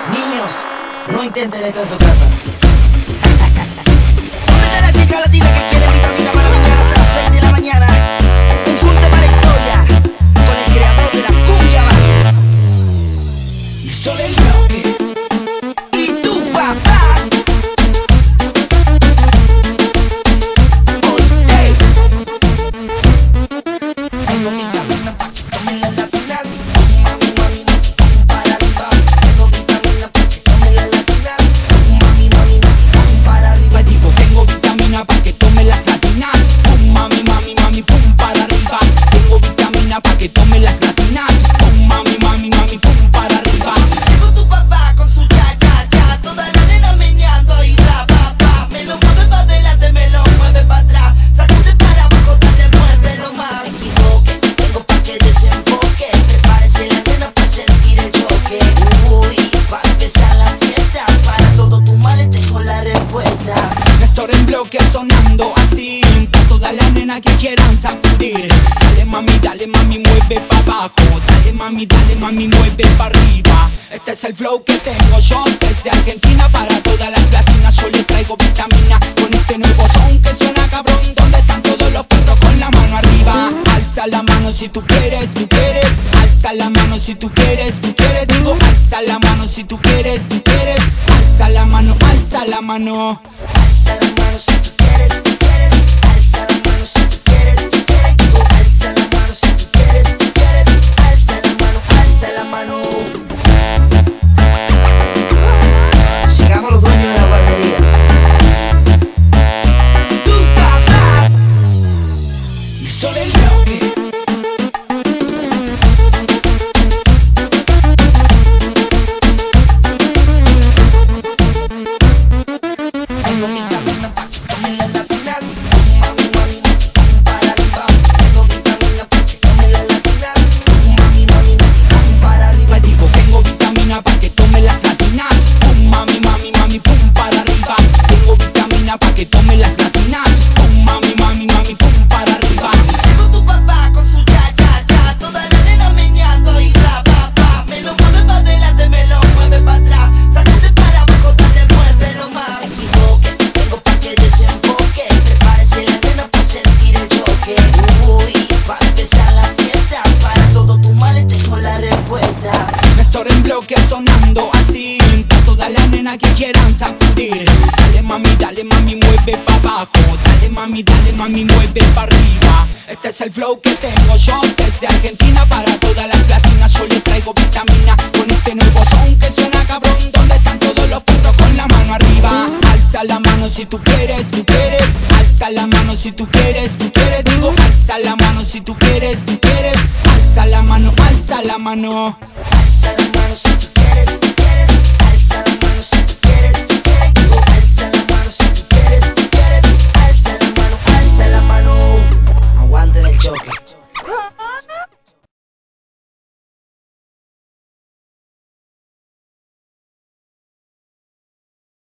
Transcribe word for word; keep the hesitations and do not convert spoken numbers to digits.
Niños, no intenten esto en su casa. ¿Dónde está la chica latina que quiere vitamina para mañana hasta las seis de la mañana? Un junte para la historia con el creador de la cumbia base, Néstor el Bloque. Y tu papá. Oíste. Tengo vitamina pa' que tomen las latinas. Mami, mami, mami, para arriba. Tengo vitamina pa' que tomen las latinas. Mami, mami, mami, para arriba. Digo, tengo vitamina pa' que tome las latinas. Pum, mami, mami, mami, pum, para arriba. Tengo vitamina pa' que tome las latinas. Pum, mami, mami, mami, pum, para arriba. Llegó tu papá con su cha cha cha, toda la nena meneando y ra pa pa. Me lo mueve pa' adelante, me lo mueve pa' atrás. Sacude para abajo, dale, muévelo más. Me equivoque, tengo pa' que desenfoque. Prepárese la nena pa' sentir el choque. Uy, va a empezar la fiesta. Para todo tu mal tengo la respuesta. Néstor en bloque sonando así, pa' todas las nenas que quieran sacudir. Dale mami, dale mami, mueve pa' abajo. Dale mami, dale mami, mueve pa' arriba. Este es el flow que tengo yo desde Argentina para todas las latinas. Yo le traigo vitamina con este nuevo son que suena cabrón. ¿Dónde están todos los perros con la mano arriba? Alza la mano si tú quieres, tú quieres. Alza la mano si tú quieres, tú quieres. Digo, alza la mano si tú quieres, tú quieres. Alza la mano, alza la mano. Alza la mano si tú quieres, tú quieres. Alza la mano si tú quieres, tú quieres. Digo, alza la mano si tú quieres, tú quieres. Alza la mano, alza la mano. Llegamos los dueños de la guardería. Tu papá, Néstor el Bloque. Tengo vitamina pa' que tomen las latinas. Mami, mami, mami, para arriba. Tengo vitamina pa' que tomen las latinas. Mami, mami, mami, para arriba. Digo, tengo vitamina pa' que tome las latinas. Pum, mami, mami, mami, pum, para arriba. Tengo vitamina pa' que tome las latinas. Pum, mami, mami, mami, pum, para arriba. Llegó tu papá con su cha cha cha, toda la nena meneando y ra pa pa. Me lo mueve pa' adelante, me lo mueve pa' atrás. Sacude para abajo, dale, muévelo más. Me equivoque, tengo pa' que desenfoque. Prepárese la nena pa' sentir el choque. Uy, va a empezar la fiesta. Para todo tu mal tengo la respuesta. Néstor en bloque sonando así, pa' todas las nenas que quieran sacudir. Dale mami, dale mami, mueve pa' abajo. Dale mami, dale mami, mueve pa' arriba. Este es el flow que tengo yo desde Argentina para todas las latinas. Yo le traigo vitamina con este nuevo son que suena cabrón. ¿Dónde están todos los perros con la mano arriba? Alza la mano si tú quieres, tú quieres. Alza la mano si tú quieres, tú quieres. Digo, alza la mano si tú quieres, tú quieres. Alza la mano, alza la mano. Alza la mano si tú quieres.